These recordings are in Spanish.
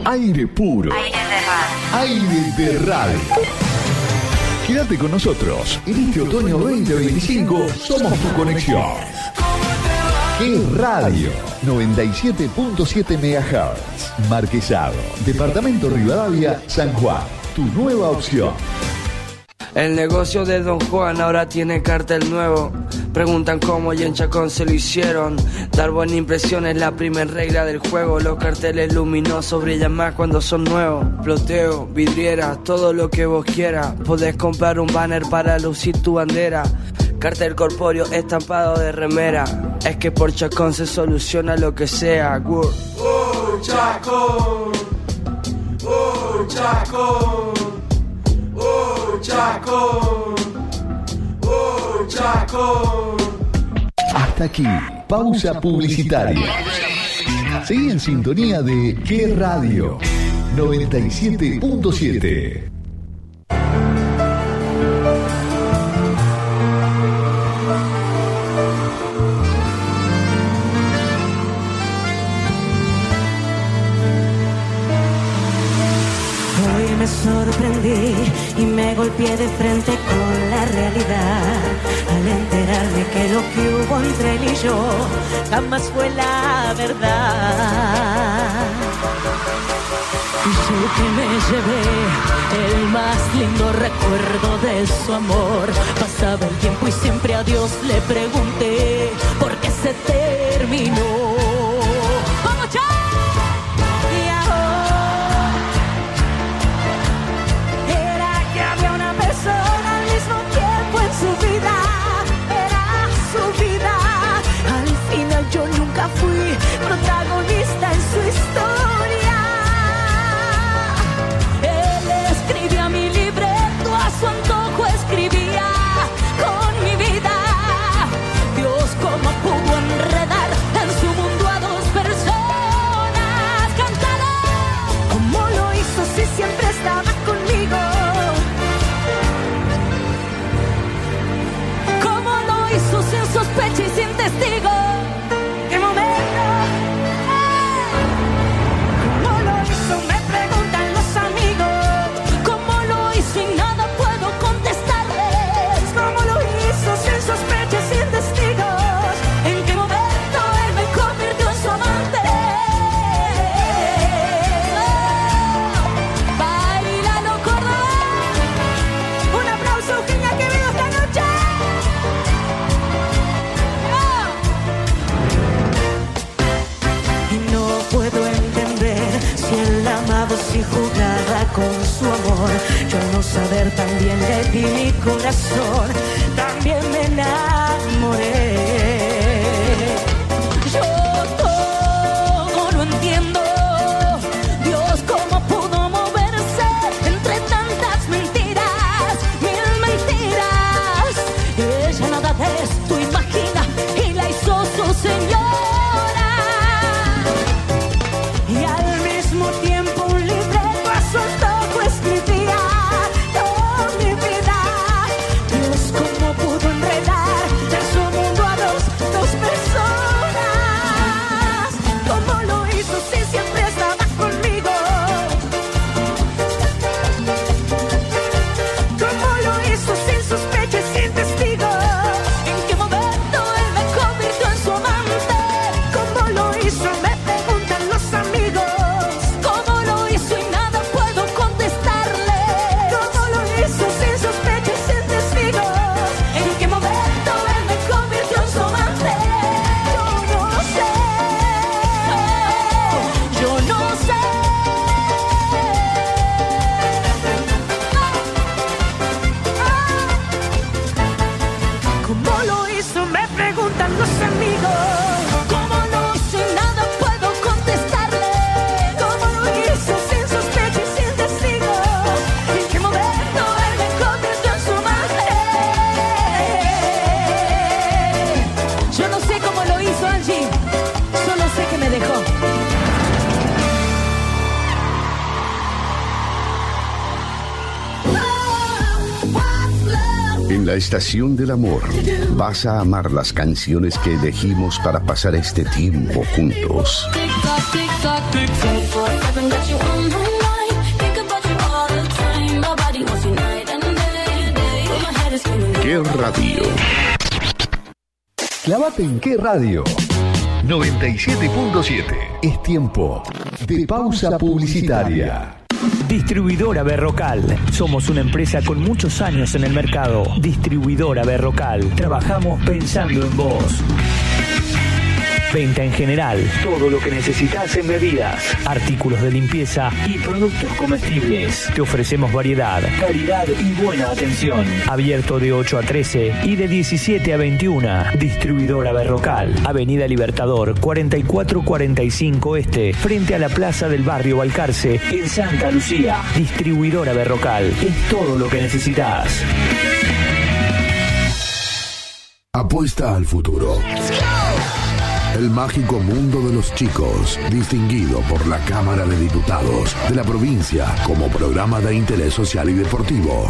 Aire puro. Aire de radio. Quédate con nosotros. En este otoño 2025 somos tu conexión. ¿Qué radio? 97.7 MHz. Marquesado. Departamento Rivadavia, San Juan. Tu nueva opción. El negocio de Don Juan ahora tiene cartel nuevo. Preguntan cómo y en Chacón se lo hicieron. Dar buena impresión es la primera regla del juego. Los carteles luminosos brillan más cuando son nuevos. Ploteo, vidrieras, todo lo que vos quieras. Podés comprar un banner para lucir tu bandera. Cartel corpóreo estampado de remera. Es que por Chacón se soluciona lo que sea. Chacón. Chacón. Chacón. Chacón. Hasta aquí, pausa publicitaria. Seguí en sintonía de ¿Qué radio? 97.7. Me sorprendí y me golpeé de frente con la realidad al enterarme que lo que hubo entre él y yo jamás fue la verdad. Y yo que me llevé el más lindo recuerdo de su amor. Pasaba el tiempo y siempre a Dios le pregunté por qué se terminó. ¡Vamos, chao! Yo nunca fui protagonista en su historia. Él escribía mi libreto, a su antojo escribía con mi vida. Dios, cómo pudo enredar en su mundo a dos personas. Cántalo. ¿Cómo lo hizo si siempre estaba conmigo? ¿Cómo lo hizo sin sospecha y sin testigo? Si jugaba con su amor, yo no saber también le di mi corazón, también me enamoré. Yo todo lo entiendo. Dios, cómo pudo moverse entre tantas mentiras, mil mentiras. Ella nada de esto imagina y la hizo su señora. Y al mismo tiempo En la estación del amor vas a amar las canciones que elegimos para pasar este tiempo juntos. Radio? Clavate en qué radio. 97.7. Es tiempo de pausa publicitaria. Distribuidora Berrocal. Somos una empresa con muchos años en el mercado. Distribuidora Berrocal. Trabajamos pensando en vos. Venta en general, todo lo que necesitas en bebidas, artículos de limpieza y productos comestibles. Te ofrecemos variedad, calidad y buena atención. Abierto de 8 a 13 y de 17 a 21. Distribuidora Berrocal. Avenida Libertador, 4445 Este, frente a la Plaza del Barrio Balcarce, en Santa Lucía. Distribuidora Berrocal. Es todo lo que necesitas. Apuesta al futuro. El mágico mundo de los chicos, distinguido por la Cámara de Diputados de la provincia como programa de interés social y deportivo.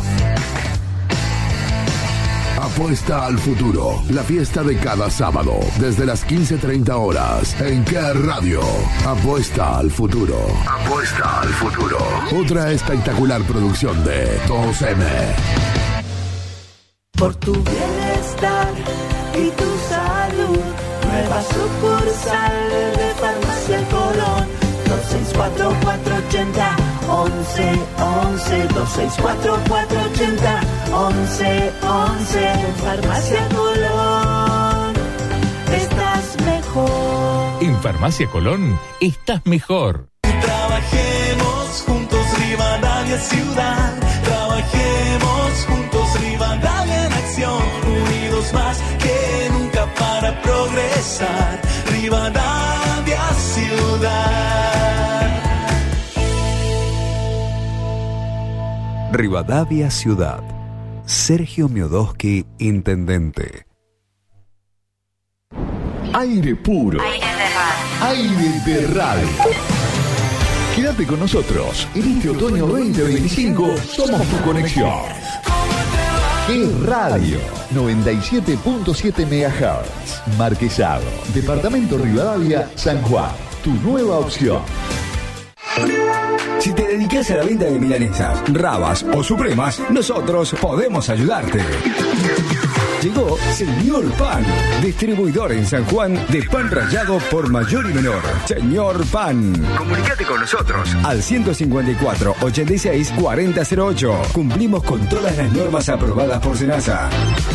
Apuesta al futuro, la fiesta de cada sábado, desde las 15:30 horas, ¿en qué radio? Apuesta al futuro. Apuesta al futuro. Otra espectacular producción de 2M. Por tu bienestar y tu salud. Nueva sucursal de Farmacia Colón, 264-480-1111, 264-480-1111. Farmacia Colón, estás mejor. En Farmacia Colón, estás mejor. Trabajemos juntos, Rivadavia Ciudad. Trabajemos juntos, Rivadavia en acción. Unidos más que nunca para progresar. Rivadavia Ciudad. Rivadavia Ciudad. Sergio Miodoski, intendente. Aire puro. Aire de radio. Quédate con nosotros. En este otoño 2025 somos tu conexión. ¿Qué radio? 97.7 MHz. Marquesado. Departamento Rivadavia, San Juan. Tu nueva opción. Si te dedicas a la venta de milanesas, rabas o supremas, nosotros podemos ayudarte. Llegó Señor Pan, distribuidor en San Juan de pan rallado por mayor y menor. Señor Pan. Comunicate con nosotros al 154 86 4008. Cumplimos con todas las normas aprobadas por SENASA.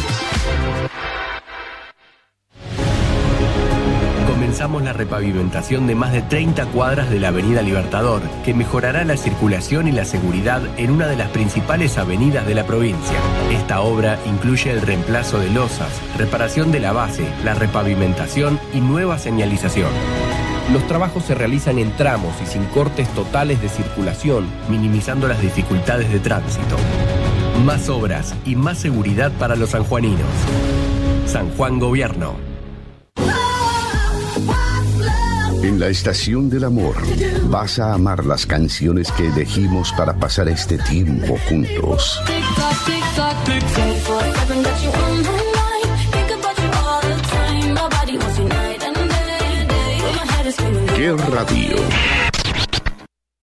Comenzamos la repavimentación de más de 30 cuadras de la Avenida Libertador, que mejorará la circulación y la seguridad en una de las principales avenidas de la provincia. Esta obra incluye el reemplazo de losas, reparación de la base, la repavimentación y nueva señalización. Los trabajos se realizan en tramos y sin cortes totales de circulación, minimizando las dificultades de tránsito. Más obras y más seguridad para los sanjuaninos. San Juan Gobierno. En la estación del amor vas a amar las canciones que elegimos para pasar este tiempo juntos. ¿Qué radio?